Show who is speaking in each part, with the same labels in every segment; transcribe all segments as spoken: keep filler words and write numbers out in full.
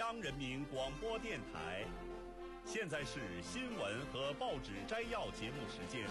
Speaker 1: 央人民广播电台。现在是新闻和报纸摘要节目时间。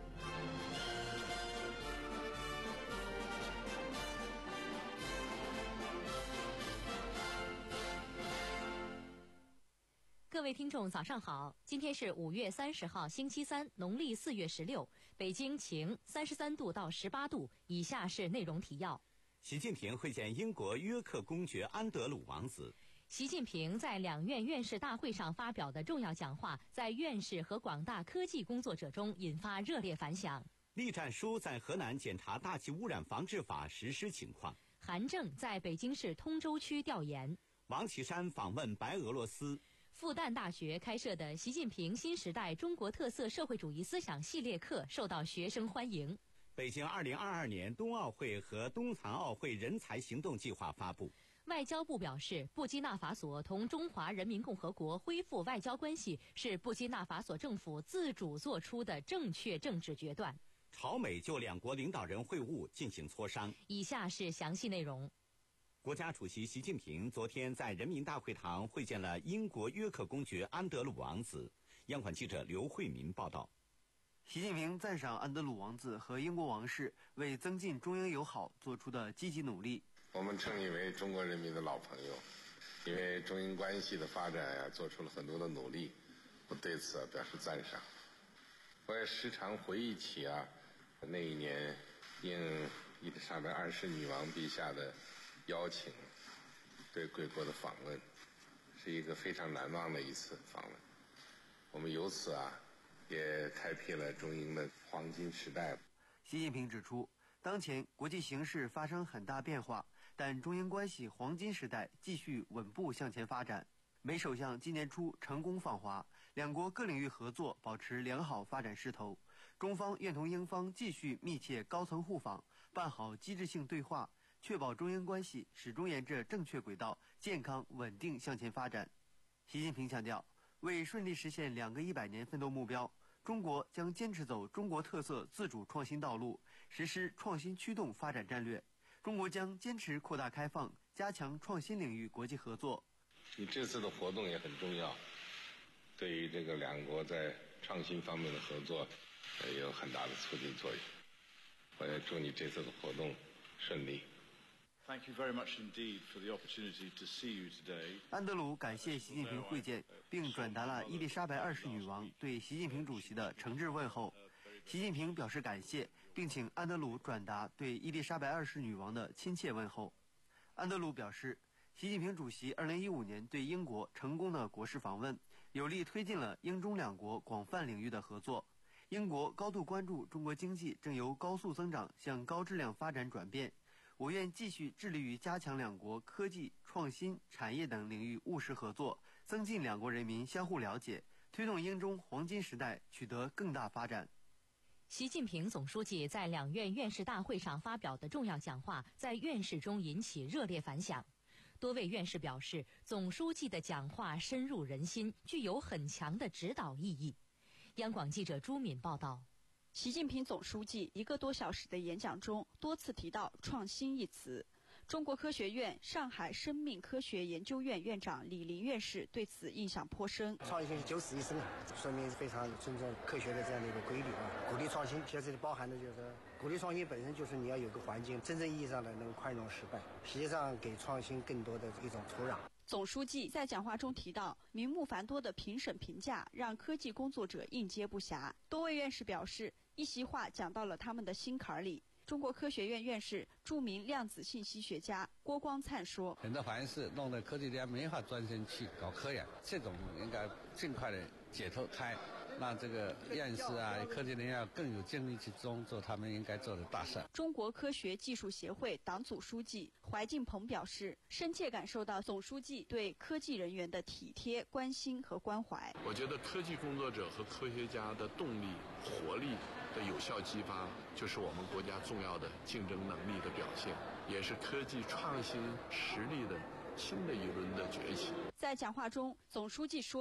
Speaker 2: 各位听众早上好，今天是五月三十号星期三，农历四月十六，北京晴，三十三度到十八度。以下是内容提要。
Speaker 3: 习近平会见英国约克公爵安德鲁王子。
Speaker 2: 习近平在两院院士大会上发表的重要讲话，在院士和广大科技工作者中引发热烈反响。
Speaker 3: 栗战书在河南检查大气污染防治法实施情况。
Speaker 2: 韩正在北京市通州区调研。
Speaker 3: 王岐山访问白俄罗斯。
Speaker 2: 复旦大学开设的习近平新时代中国特色社会主义思想系列课受到学生欢迎。
Speaker 3: 北京二零二二年冬奥会和冬残奥会人才行动计划发布。
Speaker 2: 外交部表示，布基纳法索同中华人民共和国恢复外交关系是布基纳法索政府自主做出的正确政治决断。
Speaker 3: 朝美就两国领导人会晤进行磋商。
Speaker 2: 以下是详细内容。
Speaker 3: 国家主席习近平昨天在人民大会堂会见了英国约克公爵安德鲁王子。央广记者刘慧民报道。
Speaker 4: 习近平赞赏安德鲁王子和英国王室为增进中英友好做出的积极努力。
Speaker 5: 我们称你为中国人民的老朋友，因为中英关系的发展呀，做出了很多的努力，我对此表示赞赏。我也时常回忆起啊，那一年应伊丽莎白二世女王陛下的邀请，对贵国的访问，是一个非常难忘的一次访问。我们由此啊，也开辟了中英的黄金时代。
Speaker 4: 习近平指出，当前国际形势发生很大变化，但中英关系黄金时代继续稳步向前发展。美首相今年初成功访华，两国各领域合作保持良好发展势头。中方愿同英方继续密切高层互访，办好机制性对话，确保中英关系始终沿着正确轨道健康稳定向前发展。习近平强调，为顺利实现两个一百年奋斗目标，中国将坚持走中国特色自主创新道路，实施创新驱动发展战略。中国将坚持扩大开放，加强创新领域国际合作。
Speaker 5: 你这次的活动也很重要，对于这个两国在创新方面的合作也有很大的促进作用。我也祝你这次的活动顺利。
Speaker 6: Thank you very much indeed for the opportunity to see you today.
Speaker 4: 安德鲁感谢习近平会见，并转达了伊丽莎白二世女王对习近平主席的诚挚问候。习近平表示感谢，并请安德鲁转达对伊丽莎白二世女王的亲切问候。安德鲁表示，习近平主席二零一五年对英国成功的国事访问，有力推进了英中两国广泛领域的合作。英国高度关注中国经济正由高速增长向高质量发展转变。我愿继续致力于加强两国科技、创新、产业等领域务实合作，增进两国人民相互了解，推动英中黄金时代取得更大发展。
Speaker 2: 习近平总书记在两院院士大会上发表的重要讲话，在院士中引起热烈反响。多位院士表示，总书记的讲话深入人心，具有很强的指导意义。央广记者朱敏报道。
Speaker 7: 习近平总书记一个多小时的演讲中多次提到创新一词。中国科学院上海生命科学研究院院长李林院士对此印象颇深。
Speaker 8: 创新是九死一生啊，说明非常尊重科学的这样的一个规律啊，鼓励创新。其实包含的就是鼓励创新本身就是你要有个环境，真正意义上的能宽容失败，实际上给创新更多的一种土壤。
Speaker 7: 总书记在讲话中提到，名目繁多的评审评价让科技工作者应接不暇。多位院士表示，一席话讲到了他们的心坎里。中国科学院院士、著名量子信息学家郭光灿说：“
Speaker 9: 很多凡是弄得科技家没法专心去搞科研，这种应该尽快的解脱开，让这个院士啊、科技人要更有精力去中做他们应该做的大事。”
Speaker 7: 中国科学技术协会党组书记怀进鹏表示，深切感受到总书记对科技人员的体贴、关心和关怀。
Speaker 10: 我觉得科技工作者和科学家的动力、活力的有效激发，就是我们国家重要的竞争能力的表现，也是科技创新实力的新的一轮的崛起。
Speaker 7: 在讲话中，总书记说，很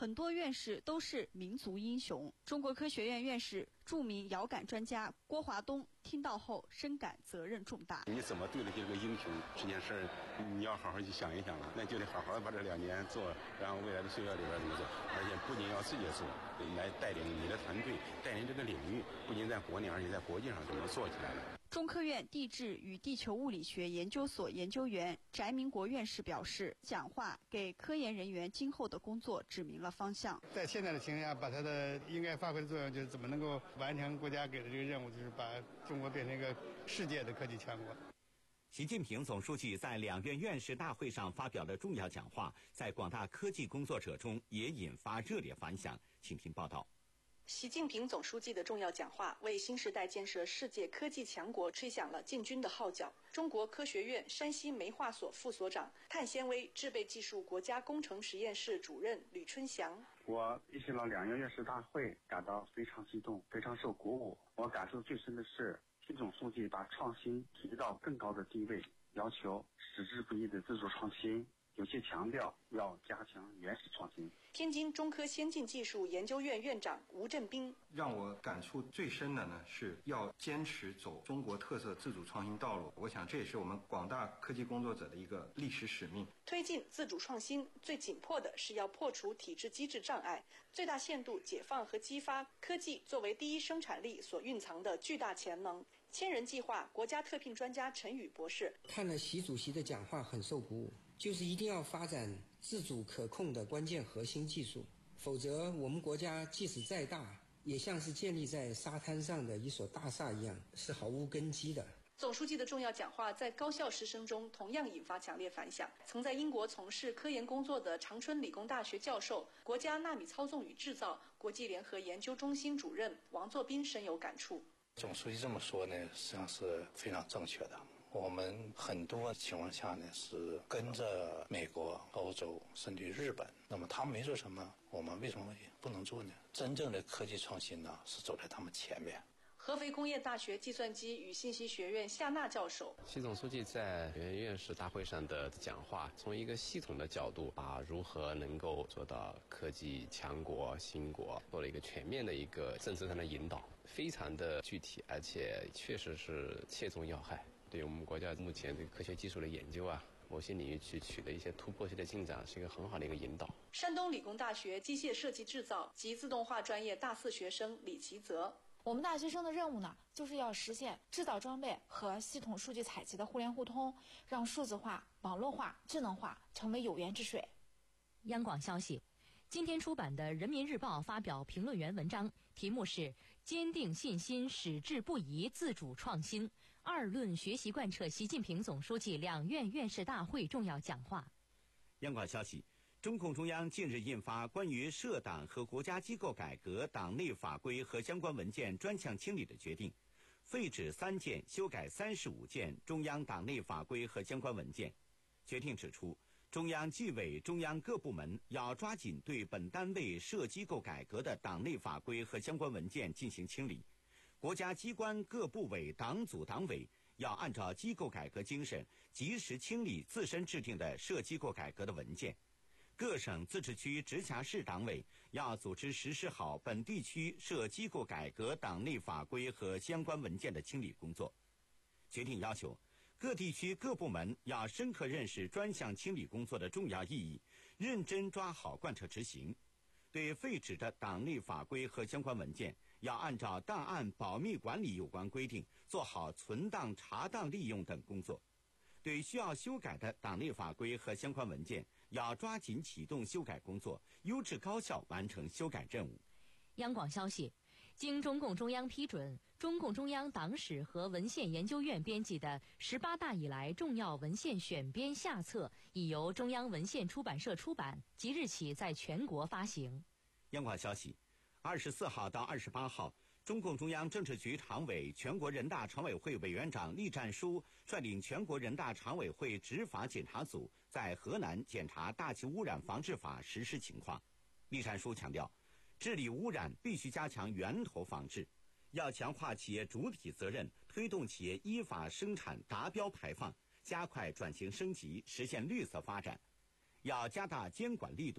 Speaker 7: 很多院士都是民族英雄。中国科学院院士、著名遥感专家郭华东听到后深感责任重大。
Speaker 11: 你怎么对得起这个英雄这件事儿，你要好好去想一想了，那就得好好把这两年做，然后未来的岁月里边怎么做，而且不仅要自己做，来带领你的团队，带领这个领域，不仅在国内，而且在国际上怎么做起来了。
Speaker 7: 中科院地质与地球物理学研究所研究员翟明国院士表示，讲话给科研人员今后的工作指明了方向。
Speaker 12: 在现在的情况下，把它的应该发挥的作用，就是怎么能够完成国家给的这个任务，就是把中国变成一个世界的科技强国。
Speaker 3: 习近平总书记在两院院士大会上发表的重要讲话，在广大科技工作者中也引发热烈反响。请听报道。
Speaker 13: 习近平总书记的重要讲话为新时代建设世界科技强国吹响了进军的号角。中国科学院山西煤化所副所长、碳纤维制备技术国家工程实验室主任吕春祥：
Speaker 14: 我出席了两院院士大会，感到非常激动，非常受鼓舞。我感受最深的是，习总书记把创新提到更高的地位，要求矢志不渝的自主创新，尤其强调要加强原始创新。
Speaker 13: 天津中科先进技术研究院院长吴振兵：
Speaker 15: 让我感触最深的呢，是要坚持走中国特色自主创新道路。我想这也是我们广大科技工作者的一个历史使命。
Speaker 13: 推进自主创新，最紧迫的是要破除体制机制障碍，最大限度解放和激发科技作为第一生产力所蕴藏的巨大潜能。千人计划国家特聘专家陈宇博士：
Speaker 16: 看了习主席的讲话很受鼓舞，就是一定要发展自主可控的关键核心技术，否则我们国家即使再大，也像是建立在沙滩上的一所大厦一样，是毫无根基的。
Speaker 13: 总书记的重要讲话在高校师生中同样引发强烈反响。曾在英国从事科研工作的长春理工大学教授、国家纳米操纵与制造国际联合研究中心主任王作斌深有感触。
Speaker 17: 总书记这么说呢，实际上是非常正确的。我们很多情况下呢是跟着美国、欧洲甚至于日本，那么他们没做什么，我们为什么不能做呢？真正的科技创新呢是走在他们前面。
Speaker 13: 合肥工业大学计算机与信息学院夏娜教授：
Speaker 18: 习总书记在两院院士大会上的讲话，从一个系统的角度，把如何能够做到科技强国、兴国，做了一个全面的一个政策上的引导，非常的具体，而且确实是切中要害。对我们国家目前这个科学技术的研究啊，某些领域去取得一些突破性的进展，是一个很好的一个引导。
Speaker 13: 山东理工大学机械设计制造及自动化专业大四学生李其泽：
Speaker 19: 我们大学生的任务呢，就是要实现制造装备和系统数据采集的互联互通，让数字化、网络化、智能化成为有源之水。
Speaker 2: 央广消息，今天出版的《人民日报》发表评论员文章，题目是“坚定信心，矢志不移，自主创新”。二论学习贯彻习近平总书记两院院士大会重要讲话。
Speaker 3: 央广消息，中共中央近日印发关于涉党和国家机构改革党内法规和相关文件专项清理的决定，废止三件，修改三十五件中央党内法规和相关文件。决定指出，中央纪委、中央各部门要抓紧对本单位涉机构改革的党内法规和相关文件进行清理。国家机关各部委、党组、党委要按照机构改革精神，及时清理自身制定的涉机构改革的文件。各省、自治区、直辖市党委要组织实施好本地区涉机构改革党内法规和相关文件的清理工作。决定要求，各地区各部门要深刻认识专项清理工作的重要意义，认真抓好贯彻执行。对废止的党内法规和相关文件，要按照档案保密管理有关规定，做好存档、查档、利用等工作。对需要修改的党内法规和相关文件，要抓紧启动修改工作，优质高效完成修改任务。
Speaker 2: 央广消息，经中共中央批准，中共中央党史和文献研究院编辑的十八大以来重要文献选编下册已由中央文献出版社出版，即日起在全国发行。
Speaker 3: 央广消息，二十四号到二十八号，中共中央政治局常委、全国人大常委会委员长栗战书率领全国人大常委会执法检查组在河南检查大气污染防治法实施情况。栗战书强调，治理污染必须加强源头防治，要强化企业主体责任，推动企业依法生产达标排放，加快转型升级，实现绿色发展。要加大监管力度，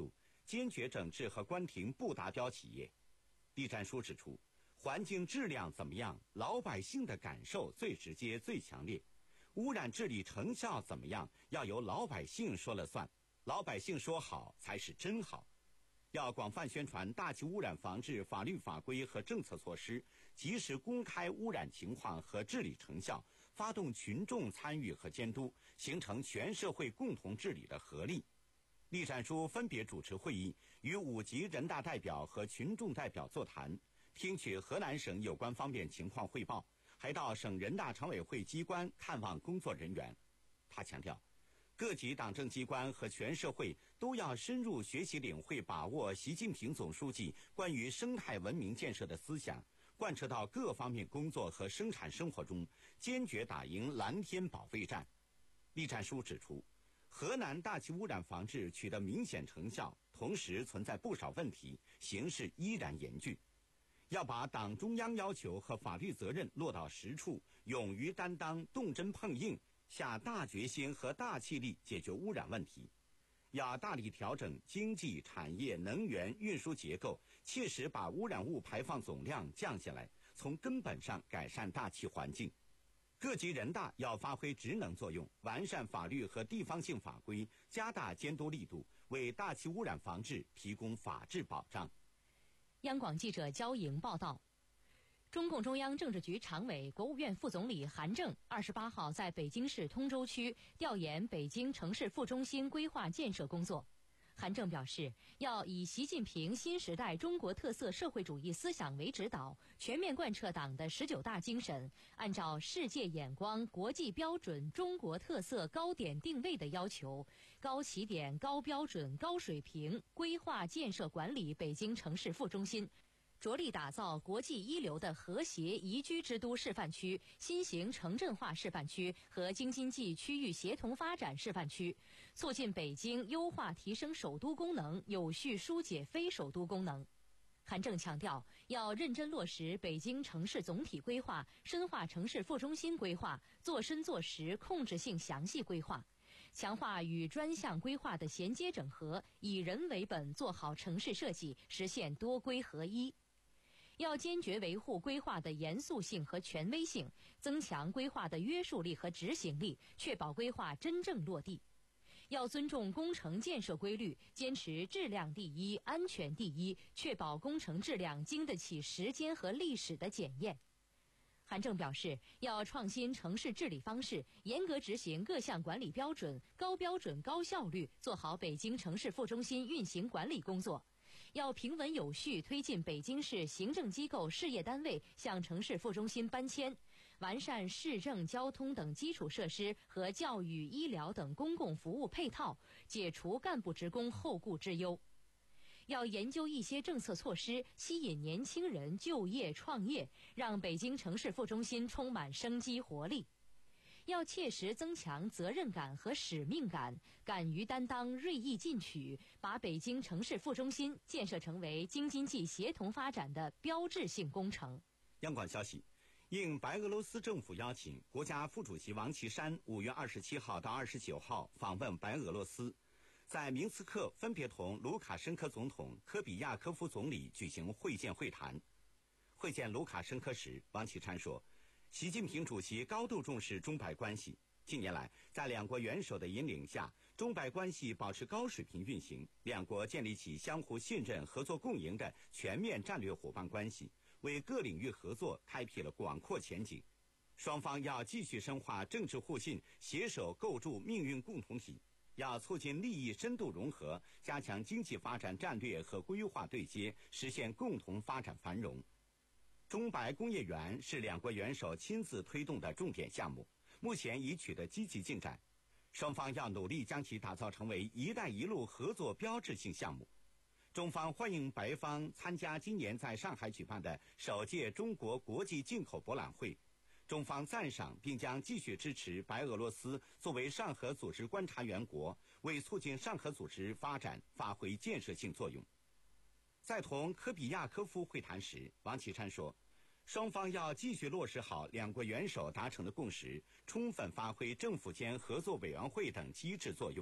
Speaker 3: 坚决整治和关停不达标企业。栗战书指出，环境质量怎么样，老百姓的感受最直接最强烈，污染治理成效怎么样，要由老百姓说了算，老百姓说好才是真好。要广泛宣传大气污染防治法律法规和政策措施，及时公开污染情况和治理成效，发动群众参与和监督，形成全社会共同治理的合力。栗战书分别主持会议，与五级人大代表和群众代表座谈，听取河南省有关方面情况汇报，还到省人大常委会机关看望工作人员。他强调，各级党政机关和全社会都要深入学习领会把握习近平总书记关于生态文明建设的思想，贯彻到各方面工作和生产生活中，坚决打赢蓝天保卫战。栗战书指出，河南大气污染防治取得明显成效，同时存在不少问题，形势依然严峻。要把党中央要求和法律责任落到实处，勇于担当，动真碰硬，下大决心和大气力解决污染问题。要大力调整经济、产业、能源、运输结构，切实把污染物排放总量降下来，从根本上改善大气环境。各级人大要发挥职能作用，完善法律和地方性法规，加大监督力度，为大气污染防治提供法治保障。
Speaker 2: 央广记者焦莹报道。中共中央政治局常委、国务院副总理韩正二十八号在北京市通州区调研北京城市副中心规划建设工作。韩正表示，要以习近平新时代中国特色社会主义思想为指导，全面贯彻党的十九大精神，按照世界眼光、国际标准、中国特色高点定位的要求，高起点、高标准、高水平规划建设管理北京城市副中心，着力打造国际一流的和谐宜居之都示范区、新型城镇化示范区和京津冀区域协同发展示范区，促进北京优化提升首都功能，有序疏解非首都功能。韩正强调，要认真落实北京城市总体规划，深化城市副中心规划，做深做实控制性详细规划，强化与专项规划的衔接整合，以人为本做好城市设计，实现多规合一。要坚决维护规划的严肃性和权威性，增强规划的约束力和执行力，确保规划真正落地。要尊重工程建设规律，坚持质量第一、安全第一，确保工程质量经得起时间和历史的检验。韩正表示，要创新城市治理方式，严格执行各项管理标准，高标准、高效率做好北京城市副中心运行管理工作。要平稳有序推进北京市行政机构事业单位向城市副中心搬迁，完善市政、交通等基础设施和教育、医疗等公共服务配套，解除干部职工后顾之忧。要研究一些政策措施，吸引年轻人就业创业，让北京城市副中心充满生机活力。要切实增强责任感和使命感，敢于担当、锐意进取，把北京城市副中心建设成为京津冀协同发展的标志性工程。
Speaker 3: 央广消息，应白俄罗斯政府邀请，国家副主席王岐山五月二十七号到二十九号访问白俄罗斯，在明斯克分别同卢卡申科总统、科比亚科夫总理举行会见会谈。会见卢卡申科时，王岐山说，习近平主席高度重视中白关系。近年来，在两国元首的引领下，中白关系保持高水平运行，两国建立起相互信任、合作共赢的全面战略伙伴关系，为各领域合作开辟了广阔前景。双方要继续深化政治互信，携手构筑命运共同体，要促进利益深度融合，加强经济发展战略和规划对接，实现共同发展繁荣。中白工业园是两国元首亲自推动的重点项目，目前已取得积极进展。双方要努力将其打造成为“一带一路”合作标志性项目。中方欢迎白方参加今年在上海举办的首届中国国际进口博览会。中方赞赏并将继续支持白俄罗斯作为上合组织观察员国，为促进上合组织发展发挥建设性作用。在同科比亚科夫会谈时，王岐山说，双方要继续落实好两国元首达成的共识，充分发挥政府间合作委员会等机制作用，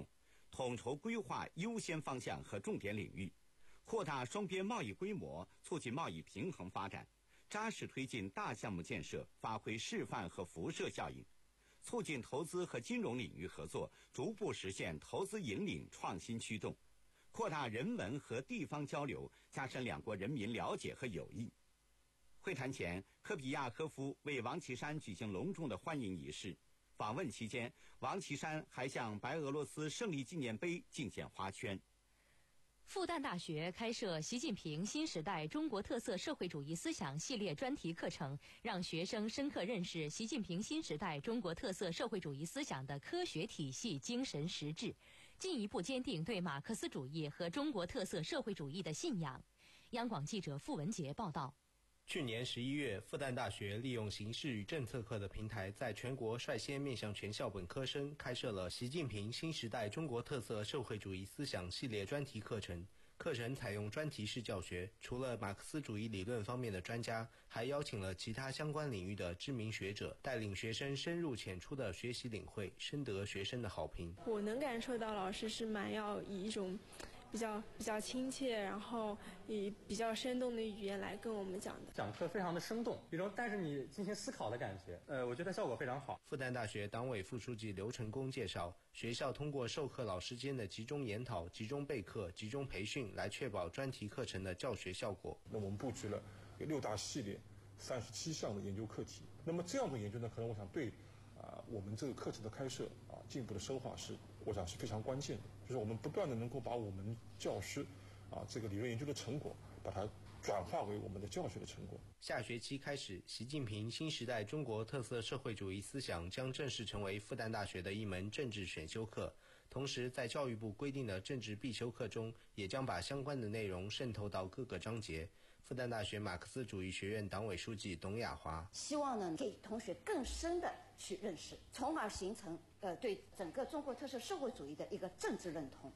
Speaker 3: 统筹规划优先方向和重点领域，扩大双边贸易规模，促进贸易平衡发展，扎实推进大项目建设，发挥示范和辐射效应，促进投资和金融领域合作，逐步实现投资引领、创新驱动，扩大人文和地方交流，加深两国人民了解和友谊。会谈前，科比亚科夫为王岐山举行隆重的欢迎仪式。访问期间，王岐山还向白俄罗斯胜利纪念碑敬献花圈。
Speaker 2: 复旦大学开设习近平新时代中国特色社会主义思想系列专题课程，让学生深刻认识习近平新时代中国特色社会主义思想的科学体系、精神实质，进一步坚定对马克思主义和中国特色社会主义的信仰。央广记者付文杰报道。
Speaker 20: 去年十一月，复旦大学利用形势与政策课的平台，在全国率先面向全校本科生开设了习近平新时代中国特色社会主义思想系列专题课程。课程采用专题式教学，除了马克思主义理论方面的专家，还邀请了其他相关领域的知名学者，带领学生深入浅出的学习领会，深得学生的好评。
Speaker 21: 我能感受到老师是蛮要以一种比较比较亲切，然后以比较生动的语言来跟我们讲的。
Speaker 22: 讲课非常的生动，一种带着你进行思考的感觉。呃，我觉得效果非常好。
Speaker 20: 复旦大学党委副书记刘成功介绍，学校通过授课老师间的集中研讨、集中备课、集中培训，来确保专题课程的教学效果。
Speaker 23: 那我们布局了六大系列、三十七项的研究课题。那么这样的研究呢，可能我想对啊、呃、我们这个课程的开设啊进一步的深化是，我想是非常关键的。就是我们不断的能够把我们教师啊这个理论研究的成果，把它转化为我们的教学的成果。
Speaker 20: 下学期开始，习近平新时代中国特色社会主义思想将正式成为复旦大学的一门政治选修课。同时，在教育部规定的政治必修课中，也将把相关的内容渗透到各个章节。复旦大学马克思主义学院党委书记董雅华
Speaker 24: 希望呢，给同学更深的去认识，从而形成呃对整个中国特色社会主义的一个政治认同。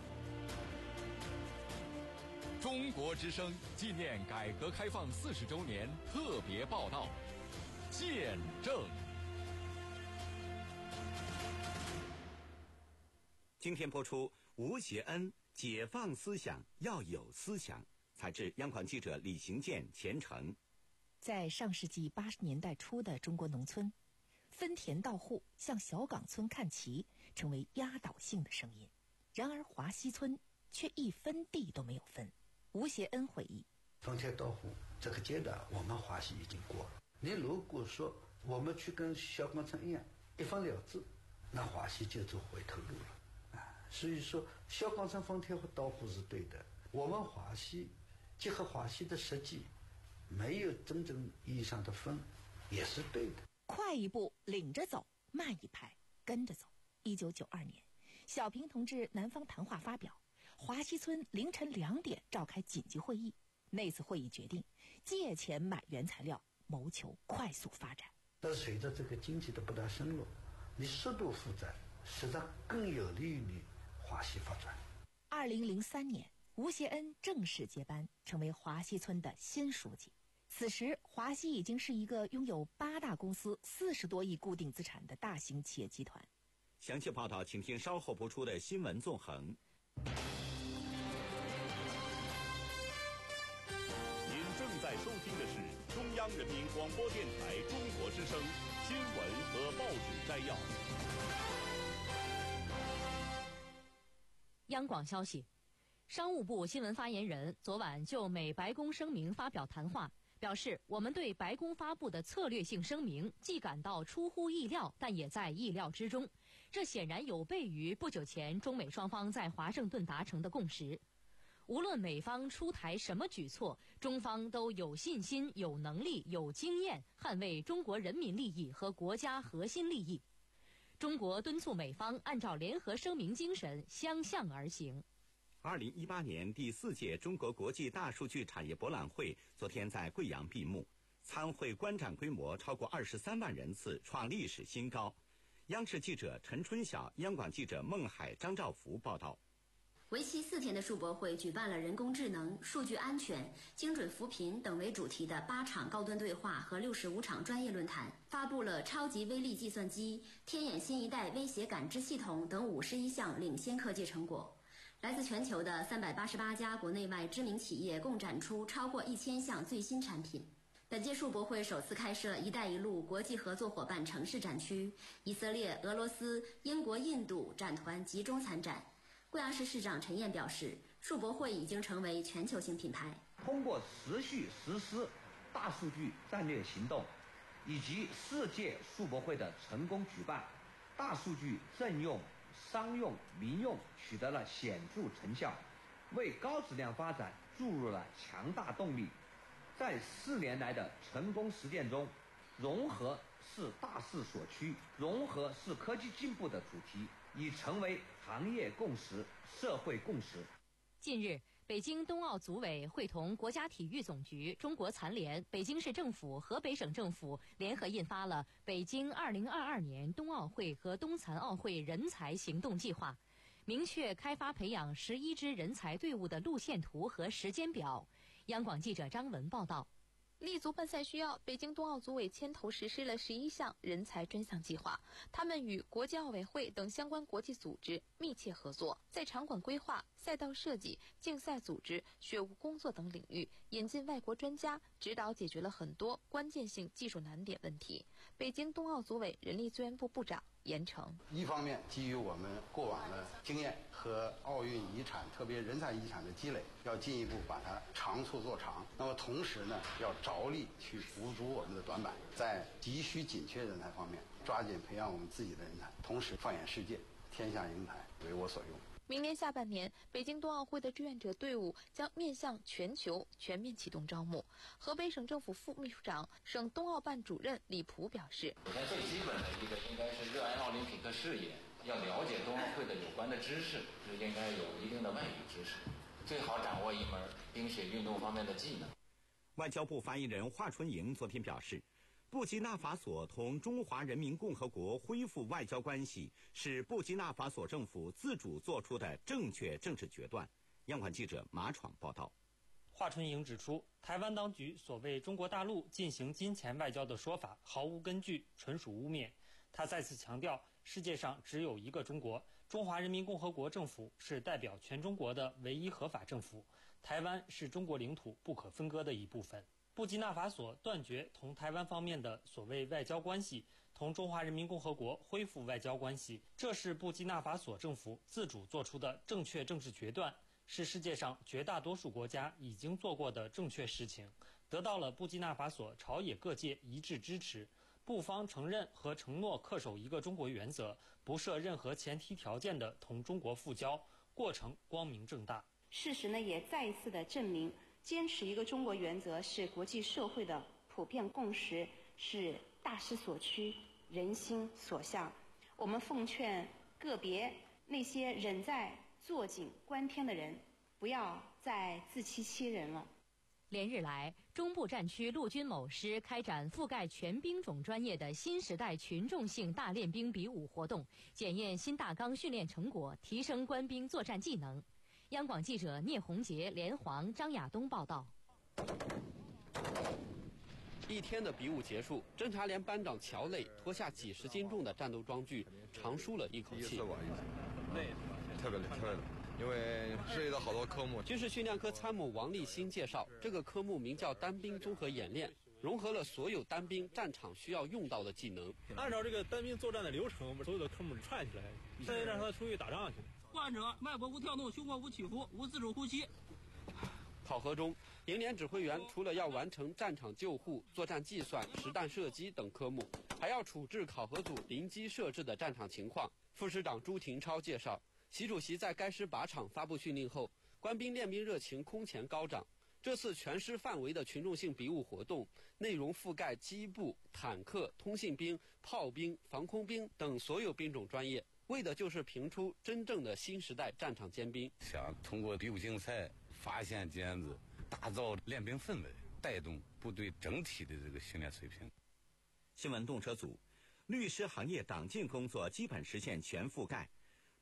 Speaker 25: 中国之声纪念改革开放四十周年特别报道，见证。
Speaker 3: 今天播出吴协恩解放思想要有思想，采制央广记者李行健、钱程。
Speaker 26: 在上世纪八十年代初的中国农村，分田到户向小岗村看齐成为压倒性的声音。然而华西村却一分地都没有分。吴协恩回忆，
Speaker 27: 分田到户这个阶段我们华西已经过了。你如果说我们去跟小岗村一样一分了之，那华西就走回头路了啊。所以说小岗村分田到户是对的，我们华西结合华西的实际，没有真正意义上的分，也是对的。
Speaker 26: 快一步领着走，慢一拍跟着走。一九九二年，小平同志南方谈话发表，华西村凌晨两点召开紧急会议。那次会议决定借钱买原材料，谋求快速发展。
Speaker 27: 但是随着这个经济的不断深入，你适度负债，实际上更有利于你华西发展。
Speaker 26: 二零零三年，吴协恩正式接班，成为华西村的新书记。此时，华西已经是一个拥有八大公司、四十多亿固定资产的大型企业集团。
Speaker 3: 详细报道，请听稍后播出的新闻纵横。
Speaker 1: 您正在收听的是中央人民广播电台中国之声新闻和报纸摘要。
Speaker 2: 央广消息，商务部新闻发言人昨晚就美白宫声明发表谈话，表示我们对白宫发布的策略性声明既感到出乎意料，但也在意料之中。这显然有悖于不久前中美双方在华盛顿达成的共识。无论美方出台什么举措，中方都有信心、有能力、有经验捍卫中国人民利益和国家核心利益。中国敦促美方按照联合声明精神相向而行。
Speaker 3: 二零一八年第四届中国国际大数据产业博览会昨天在贵阳闭幕，参会观展规模超过二十三万人次，创历史新高。央视记者陈春晓、央广记者孟海、张兆福报道。
Speaker 4: 为期四天的数博会举办了人工智能、数据安全、精准扶贫等为主题的八场高端对话和六十五场专业论坛，发布了超级微粒计算机、天眼新一代威胁感知系统等五十一项领先科技成果。来自全球的三百八十八家国内外知名企业共展出超过一千项最新产品。本届数博会首次开设“一带一路”国际合作伙伴城市展区，以色列、俄罗斯、英国、印度展团集中参展。贵阳市市长陈燕表示，数博会已经成为全球性品牌。
Speaker 5: 通过持续实施大数据战略行动，以及世界数博会的成功举办，大数据政用、商用、民用取得了显著成效，为高质量发展注入了强大动力。在四年来的成功实践中，融合是大势所趋，融合是科技进步的主题，已成为行业共识、社会共识。
Speaker 2: 近日，北京冬奥组委会同国家体育总局、中国残联、北京市政府、河北省政府联合印发了《北京二零二二年冬奥会和冬残奥会人才行动计划》，明确开发培养十一支人才队伍的路线图和时间表。央广记者张文报道。
Speaker 6: 立足办赛需要，北京冬奥组委牵头实施了十一项人才专项计划。他们与国际奥委会等相关国际组织密切合作，在场馆规划、赛道设计、竞赛组织、学务工作等领域引进外国专家指导，解决了很多关键性技术难点问题。北京冬奥组委人力资源部部长严成，
Speaker 8: 一方面基于我们过往的经验和奥运遗产，特别人才遗产的积累，要进一步把它长处做长。那么同时呢，要着力去补足我们的短板，在急需紧缺人才方面，抓紧培养我们自己的人才，同时放眼世界，天下人才为我所用。
Speaker 6: 明年下半年，北京冬奥会的志愿者队伍将面向全球全面启动招募。河北省政府副秘书长、省冬奥办主任李普表示，
Speaker 9: 首先最基本的一个应该是热爱奥林匹克事业，要了解冬奥会的有关的知识，就应该有一定的外语知识，最好掌握一门冰雪运动方面的技能。
Speaker 3: 外交部发言人华春莹昨天表示，布基纳法索同中华人民共和国恢复外交关系是布基纳法索政府自主做出的正确政治决断。央广记者马闯报道。
Speaker 10: 华春莹指出，台湾当局所谓中国大陆进行金钱外交的说法毫无根据，纯属污蔑。他再次强调，世界上只有一个中国，中华人民共和国政府是代表全中国的唯一合法政府，台湾是中国领土不可分割的一部分。布基纳法索断绝同台湾方面的所谓外交关系，同中华人民共和国恢复外交关系，这是布基纳法索政府自主做出的正确政治决断，是世界上绝大多数国家已经做过的正确事情，得到了布基纳法索朝野各界一致支持。布方承认和承诺恪守一个中国原则，不设任何前提条件的同中国复交，过程光明正大。
Speaker 11: 事实呢也再一次的证明，坚持一个中国原则是国际社会的普遍共识，是大势所趋、人心所向。我们奉劝个别那些忍在坐井观天的人，不要再自欺欺人了。
Speaker 2: 连日来，中部战区陆军某师开展覆盖全兵种专业的新时代群众性大练兵比武活动，检验新大纲训练成果，提升官兵作战技能。央广记者聂红杰、连黄、张亚东报道。
Speaker 28: 一天的比武结束，侦察连班长乔磊脱下几十斤重的战斗装具，长舒了一口气。
Speaker 29: 累，特别累，特别累。因为涉及到好多科目。
Speaker 28: 军事训练科参谋王立新介绍，这个科目名叫单兵综合演练，融合了所有单兵战场需要用到的技能。
Speaker 30: 按照这个单兵作战的流程，所有的科目串起来，再让他出去打仗去。
Speaker 31: 患者脉搏无跳动，胸廓无起伏，无自主呼吸。
Speaker 28: 考核中，营连指挥员除了要完成战场救护、作战计算、实弹射击等科目，还要处置考核组临机设置的战场情况。副师长朱廷超介绍，习主席在该师靶场发布训令后，官兵练兵热情空前高涨。这次全师范围的群众性比武活动，内容覆盖机步、坦克、通信兵、炮兵、防空兵等所有兵种专业，为的就是评出真正的新时代战场尖兵。
Speaker 29: 想通过比武竞赛发现尖子，打造练兵氛围，带动部队整体的这个训练水平。
Speaker 3: 新闻动车组，律师行业党建工作基本实现全覆盖。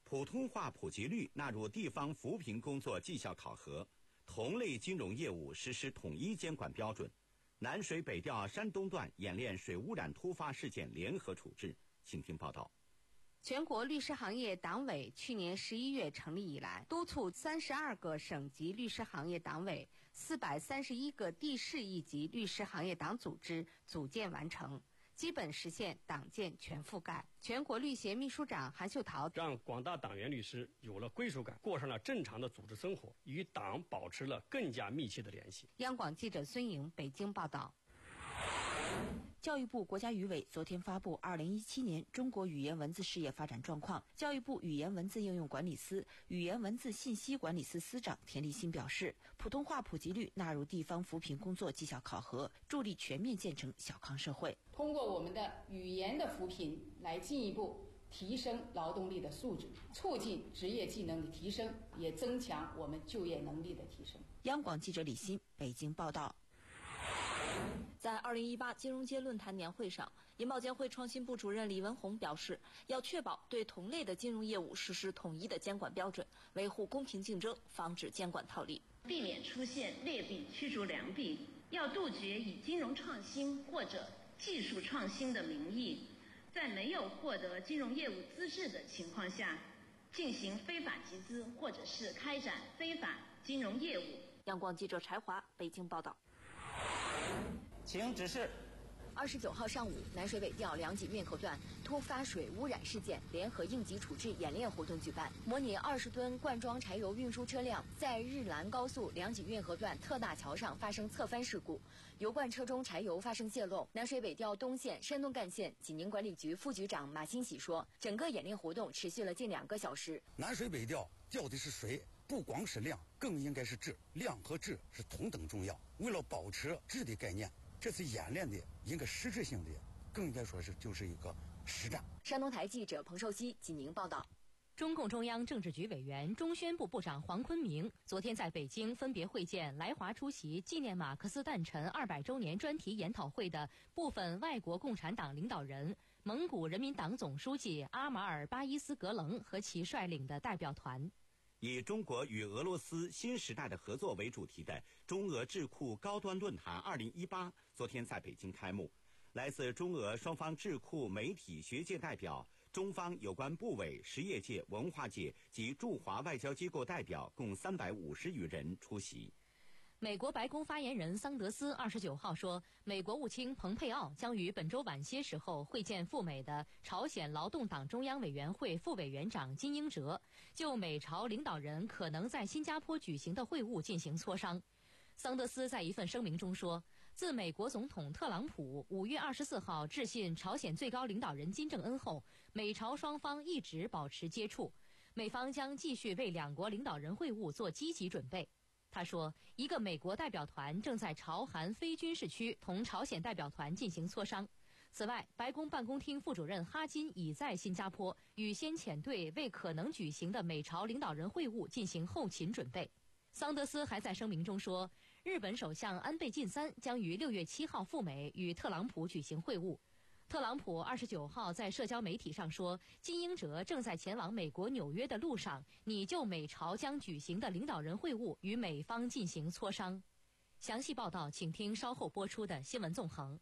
Speaker 3: 普通话普及率纳入地方扶贫工作绩效考核，同类金融业务实施统一监管标准。南水北调山东段演练水污染突发事件联合处置。请听报道。
Speaker 7: 全国律师行业党委去年十一月成立以来，督促三十二个省级律师行业党委、四百三十一个地市一级律师行业党组织组建完成，基本实现党建全覆盖。全国律协秘书长韩秀桃
Speaker 12: 让广大党员律师有了归属感，过上了正常的组织生活，与党保持了更加密切的联系。
Speaker 7: 央广记者孙颖北京报道。
Speaker 26: 教育部国家语委昨天发布二零一七年中国语言文字事业发展状况。教育部语言文字应用管理司语言文字信息管理司司长田立新表示，普通话普及率纳入地方扶贫工作绩效考核，助力全面建成小康社会。
Speaker 13: 通过我们的语言的扶贫，来进一步提升劳动力的素质，促进职业技能的提升，也增强我们就业能力的提升。
Speaker 26: 央广记者李欣北京报道。
Speaker 14: 在二零一八金融街论坛年会上，银保监会创新部主任李文宏表示，要确保对同类的金融业务实施统一的监管标准，维护公平竞争，防止监管套利，
Speaker 15: 避免出现劣币驱逐良币。要杜绝以金融创新或者技术创新的名义，在没有获得金融业务资质的情况下，进行非法集资或者是开展非法金融业务。
Speaker 14: 央广记者柴华北京报道。
Speaker 16: 请指示。
Speaker 14: 二十九号上午，南水北调梁济运河段突发水污染事件联合应急处置演练活动举办，模拟二十吨灌装柴油运输车辆在日兰高速梁济运河段特大桥上发生侧翻事故，油罐车中柴油发生泄漏。南水北调东线山东干线济宁管理局副局长马新喜说，整个演练活动持续了近两个小时。
Speaker 17: 南水北调调的是水，不光是量，更应该是质，量和质是同等重要。为了保持质的概念，这次演练的应该实质性的，更应该说是就是一个实战。
Speaker 14: 山东台记者彭寿熙济宁报道。
Speaker 2: 中共中央政治局委员、中宣部部长黄坤明昨天在北京分别会见来华出席纪念马克思诞辰二百周年专题研讨会的部分外国共产党领导人、蒙古人民党总书记阿马尔巴伊斯格棱和其率领的代表团。
Speaker 3: 以中国与俄罗斯新时代的合作为主题的中俄智库高端论坛二零一八昨天在北京开幕。来自中俄双方智库媒体学界代表、中方有关部委、实业界、文化界及驻华外交机构代表共三百五十余人出席。
Speaker 2: 美国白宫发言人桑德斯二十九号说，美国务卿蓬佩奥将于本周晚些时候会见赴美的朝鲜劳动党中央委员会副委员长金英哲，就美朝领导人可能在新加坡举行的会晤进行磋商。桑德斯在一份声明中说，自美国总统特朗普五月二十四号致信朝鲜最高领导人金正恩后，美朝双方一直保持接触，美方将继续为两国领导人会晤做积极准备。他说，一个美国代表团正在朝韩非军事区同朝鲜代表团进行磋商。此外，白宫办公厅副主任哈金已在新加坡与先遣队为可能举行的美朝领导人会晤进行后勤准备。桑德斯还在声明中说，日本首相安倍晋三将于六月七号赴美与特朗普举行会晤。特朗普二十九号在社交媒体上说，金英哲正在前往美国纽约的路上，拟就美朝将举行的领导人会晤与美方进行磋商。详细报道请听稍后播出的新闻纵横。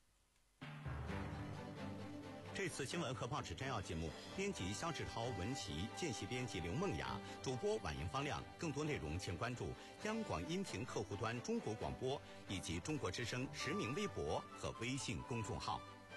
Speaker 3: 这次新闻和报纸摘要节目，编辑肖志涛、文琪，见习编辑刘梦雅，主播婉莹、方亮。更多内容请关注央广音频客户端中国广播以及中国之声实名微博和微信公众号。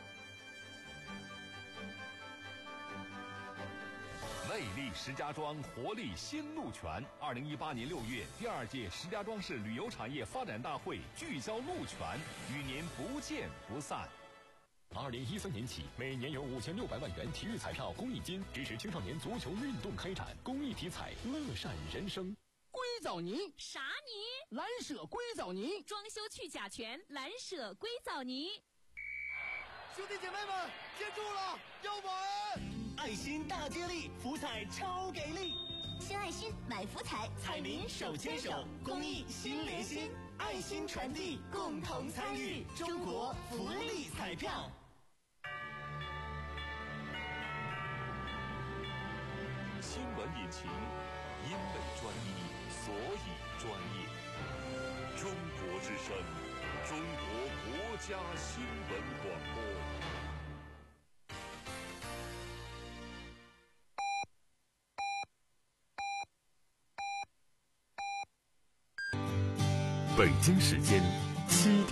Speaker 25: 魅力石家庄，活力新路权。二零一八年六月，第二届石家庄市旅游产业发展大会聚焦路权，与您不见不散。
Speaker 18: 二零一三年起，每年有五千六百万元体育彩票公益金，支持青少年足球运动开展。公益体彩，乐善人生。
Speaker 19: 硅藻泥
Speaker 21: 啥泥？
Speaker 19: 蓝舍硅藻泥，
Speaker 21: 装修去甲醛，蓝舍硅藻泥。
Speaker 19: 兄弟姐妹们，接住了，要玩！
Speaker 22: 爱心大接力，福彩超给力！
Speaker 32: 新爱心买福彩，
Speaker 22: 彩民手牵手，公益心连心，爱心传递，共同参与中国福利彩票。
Speaker 33: 新
Speaker 25: 闻引擎，因为专一，所以专业。中国之声，中国国家新闻广播。
Speaker 18: 北京时间七点。